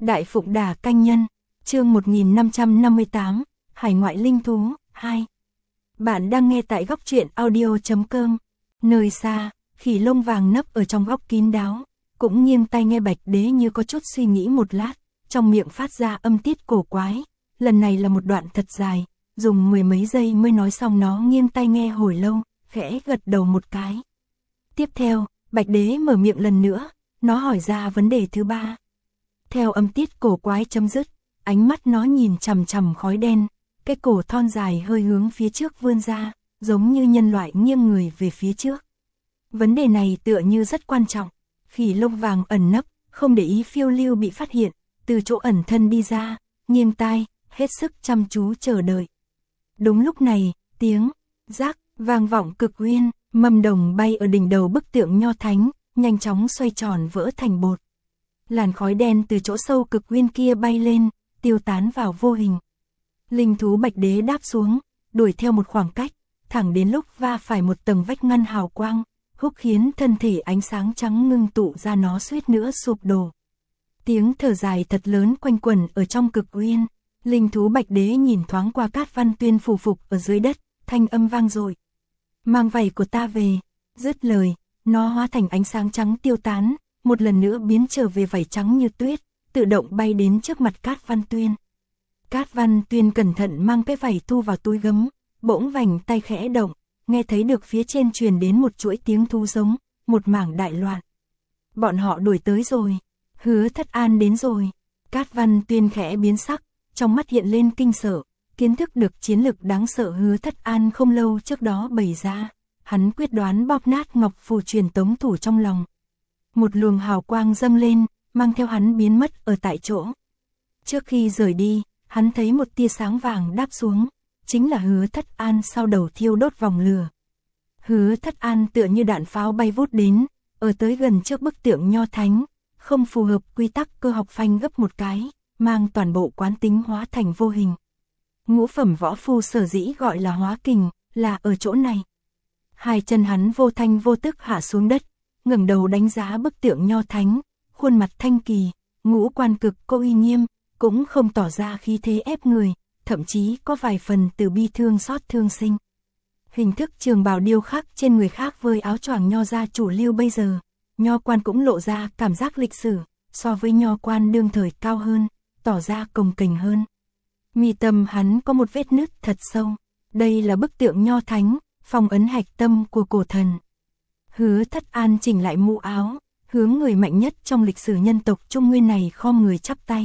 Đại Phụng Đà Canh Nhân, chương 1558, Hải ngoại linh thú, 2. Bạn đang nghe tại góc truyện audio.com. Nơi xa, khỉ lông vàng nấp ở trong góc kín đáo, cũng nghiêng tai nghe Bạch Đế như có chút suy nghĩ một lát, trong miệng phát ra âm tiết cổ quái. Lần này là một đoạn thật dài, dùng mười mấy giây mới nói xong. Nó nghiêng tai nghe hồi lâu, khẽ gật đầu một cái. Tiếp theo, Bạch Đế mở miệng lần nữa, nó hỏi ra vấn đề thứ 3. Theo âm tiết cổ quái chấm dứt, ánh mắt nó nhìn chằm chằm khói đen, cái cổ thon dài hơi hướng phía trước vươn ra, giống như nhân loại nghiêng người về phía trước. Vấn đề này tựa như rất quan trọng. Khỉ lông vàng ẩn nấp, không để ý phiêu lưu bị phát hiện, từ chỗ ẩn thân đi ra, nghiêng tai, hết sức chăm chú chờ đợi. Đúng lúc này, tiếng rác vang vọng cực uyên, mầm đồng bay ở đỉnh đầu bức tượng nho thánh, nhanh chóng xoay tròn vỡ thành bột. Làn khói đen từ chỗ sâu cực uyên kia bay lên, tiêu tán vào vô hình. Linh thú Bạch Đế đáp xuống, đuổi theo một khoảng cách, thẳng đến lúc va phải một tầng vách ngăn hào quang, húc khiến thân thể ánh sáng trắng ngưng tụ ra, nó suýt nữa sụp đổ. Tiếng thở dài thật lớn quanh quẩn ở trong cực uyên. Linh thú Bạch Đế nhìn thoáng qua Cát Văn Tuyên phù phục ở dưới đất, thanh âm vang dội. Mang vảy của ta về. Dứt lời, nó hóa thành ánh sáng trắng tiêu tán, một lần nữa biến trở về vảy trắng như tuyết, tự động bay đến trước mặt Cát Văn Tuyên. Cát Văn Tuyên cẩn thận mang cái vảy thu vào túi gấm, bỗng vành tay khẽ động, nghe thấy được phía trên truyền đến một chuỗi tiếng thú giống, một mảng đại loạn. Bọn họ đuổi tới rồi, Hứa Thất An đến rồi. Cát Văn Tuyên khẽ biến sắc, trong mắt hiện lên kinh sợ, kiến thức được chiến lực đáng sợ Hứa Thất An không lâu trước đó bày ra, hắn quyết đoán bóp nát ngọc phù truyền tống thủ trong lòng. Một luồng hào quang dâng lên, mang theo hắn biến mất ở tại chỗ. Trước khi rời đi, hắn thấy một tia sáng vàng đáp xuống, chính là Hứa Thất An sau đầu thiêu đốt vòng lửa. Hứa Thất An tựa như đạn pháo bay vút đến, ở tới gần trước bức tượng nho thánh, không phù hợp quy tắc cơ học phanh gấp một cái, mang toàn bộ quán tính hóa thành vô hình. Ngũ phẩm võ phu sở dĩ gọi là hóa kình, là ở chỗ này. Hai chân hắn vô thanh vô tức hạ xuống đất, ngẩng đầu đánh giá bức tượng nho thánh, khuôn mặt thanh kỳ, ngũ quan cực có uy nghiêm, cũng không tỏ ra khí thế ép người, thậm chí có vài phần từ bi thương xót thương sinh. Hình thức trường bào điêu khắc trên người khác với áo choàng nho gia chủ lưu bây giờ, nho quan cũng lộ ra cảm giác lịch sử, so với nho quan đương thời cao hơn, tỏ ra cồng kềnh hơn. Mi tâm hắn có một vết nứt thật sâu, đây là bức tượng nho thánh, phong ấn hạch tâm của cổ thần. Hứa Thất An chỉnh lại mũ áo, hướng người mạnh nhất trong lịch sử nhân tộc Trung Nguyên này khom người chắp tay.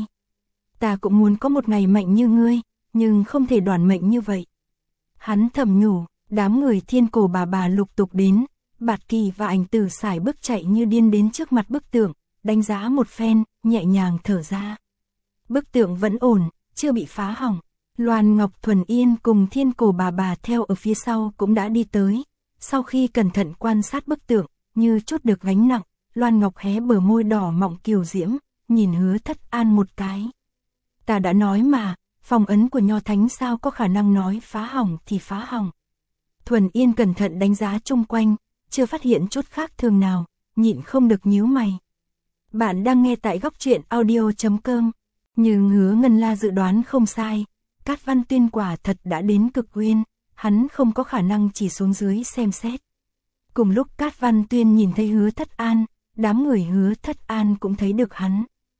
Ta cũng muốn có một ngày mạnh như ngươi, nhưng không thể đoản mệnh như vậy. Hắn thầm nhủ, đám người Thiên Cổ bà lục tục đến, Bạt Kỳ và Ảnh Tử sải bước chạy như điên đến trước mặt bức tượng, đánh giá một phen, nhẹ nhàng thở ra. Bức tượng vẫn ổn, chưa bị phá hỏng. Loan Ngọc Thuần Yên cùng Thiên Cổ bà theo ở phía sau cũng đã đi tới. Sau khi cẩn thận quan sát bức tượng, như chút được gánh nặng, Loan Ngọc hé bờ môi đỏ mọng kiều diễm, nhìn Hứa Thất An một cái. Ta đã nói mà, phong ấn của nho thánh sao có khả năng nói phá hỏng thì phá hỏng. Thuần Yên cẩn thận đánh giá chung quanh, chưa phát hiện chút khác thường nào, nhịn không được nhíu mày. Bạn đang nghe tại góc truyện audio.com. Nhưng Hứa Ngân La dự đoán không sai, Cát Văn Tuyên quả thật đã đến cực uyên, hắn không có khả năng chỉ xuống dưới xem xét. Cùng lúc Cát Văn Tuyên nhìn thấy Hứa Thất An, đám người Hứa Thất An cũng thấy được hắn.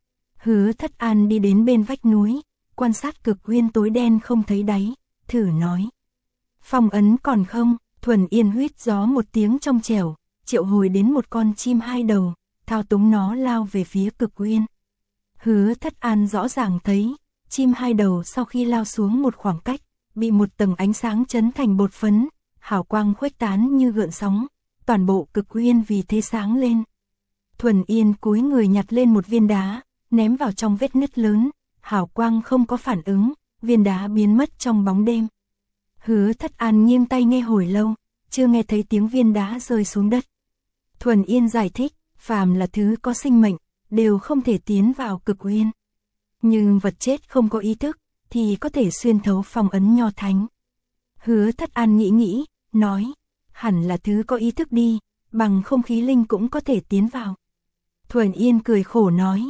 Hứa Thất An đi đến bên vách núi, quan sát cực uyên tối đen không thấy đáy, thử nói. Phong ấn còn không? Thuần Yên huýt gió một tiếng trong trẻo, triệu hồi đến một con chim hai đầu, thao túng nó lao về phía cực uyên. Hứa Thất An rõ ràng thấy, chim hai đầu sau khi lao xuống một khoảng cách, bị một tầng ánh sáng chấn thành bột phấn, hào quang khuếch tán như gợn sóng, toàn bộ cực uyên vì thế sáng lên. Thuần Yên cúi người nhặt lên một viên đá, ném vào trong vết nứt lớn, hào quang không có phản ứng, viên đá biến mất trong bóng đêm. Hứa Thất An nghiêng tai nghe hồi lâu, chưa nghe thấy tiếng viên đá rơi xuống đất. Thuần Yên giải thích, phàm là thứ có sinh mệnh, đều không thể tiến vào cực uyên. Nhưng vật chết không có ý thức, thì có thể xuyên thấu phong ấn nho thánh. Hứa Thất An nghĩ, nói, hẳn là thứ có ý thức đi, bằng không khí linh cũng có thể tiến vào. Thuần Yên cười khổ nói,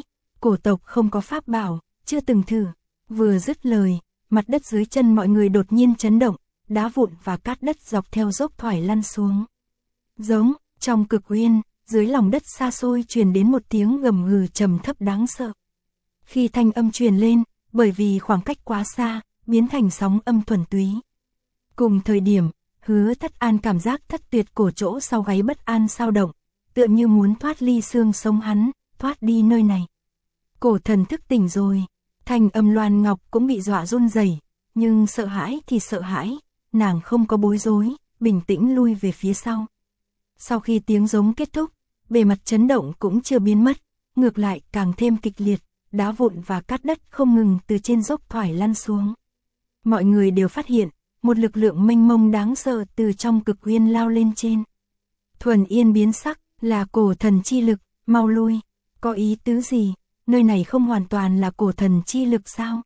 cổ tộc không có pháp bảo, chưa từng thử. Vừa dứt lời, mặt đất dưới chân mọi người đột nhiên chấn động, đá vụn và cát đất dọc theo dốc thoải lăn xuống. Giống, trong cực uyên, dưới lòng đất xa xôi truyền đến một tiếng gầm gừ trầm thấp đáng sợ. Khi thanh âm truyền lên, bởi vì khoảng cách quá xa, biến thành sóng âm thuần túy. Cùng thời điểm, Hứa Thất An cảm giác thất tuyệt cổ chỗ sau gáy bất an sao động, tựa như muốn thoát ly xương sống hắn, thoát đi nơi này. Cổ thần thức tỉnh rồi, thanh âm Loan Ngọc cũng bị dọa run rẩy, nhưng sợ hãi thì sợ hãi, nàng không có bối rối, bình tĩnh lui về phía sau. Sau khi tiếng giống kết thúc, bề mặt chấn động cũng chưa biến mất, ngược lại càng thêm kịch liệt, đá vụn và cát đất không ngừng từ trên dốc thoải lăn xuống. Mọi người đều phát hiện, một lực lượng mênh mông đáng sợ từ trong cực uyên lao lên trên. Thuần Yên biến sắc, là cổ thần chi lực, mau lui, có ý tứ gì, nơi này không hoàn toàn là cổ thần chi lực sao?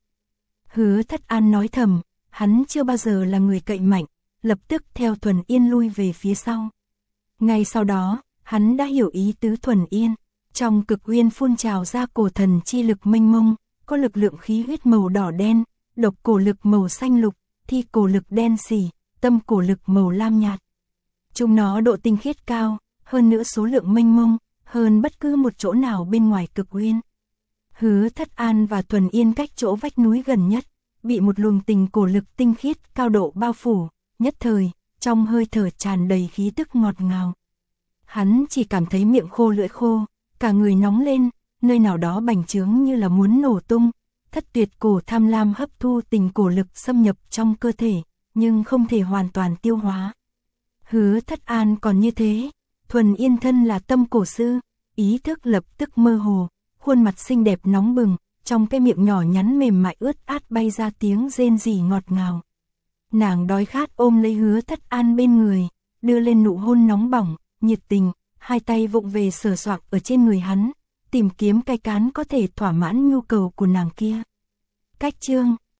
Hứa Thất An nói thầm, hắn chưa bao giờ là người cậy mạnh, lập tức theo Thuần Yên lui về phía sau. Ngay sau đó, hắn đã hiểu ý tứ Thuần Yên, trong cực uyên phun trào ra cổ thần chi lực mênh mông, có lực lượng khí huyết màu đỏ đen, độc cổ lực màu xanh lục, thi cổ lực đen xỉ, tâm cổ lực màu lam nhạt. Chúng nó độ tinh khiết cao, hơn nữa số lượng mênh mông, hơn bất cứ một chỗ nào bên ngoài cực uyên. Hứa Thất An và Thuần Yên cách chỗ vách núi gần nhất, bị một luồng tình cổ lực tinh khiết cao độ bao phủ, nhất thời, trong hơi thở tràn đầy khí tức ngọt ngào. Hắn chỉ cảm thấy miệng khô lưỡi khô, cả người nóng lên, nơi nào đó bành trướng như là muốn nổ tung. Thất tuyệt cổ tham lam hấp thu tình cổ lực xâm nhập trong cơ thể, nhưng không thể hoàn toàn tiêu hóa. Hứa Thất An còn như thế, Thuần Yên thân là tâm cổ sư, ý thức lập tức mơ hồ, khuôn mặt xinh đẹp nóng bừng, trong cái miệng nhỏ nhắn mềm mại ướt át bay ra tiếng rên rỉ ngọt ngào. Nàng đói khát ôm lấy Hứa Thất An bên người, đưa lên nụ hôn nóng bỏng, nhiệt tình, hai tay vụng về sờ soạng ở trên người hắn, tìm kiếm cái cán có thể thỏa mãn nhu cầu của nàng kia. Cách chương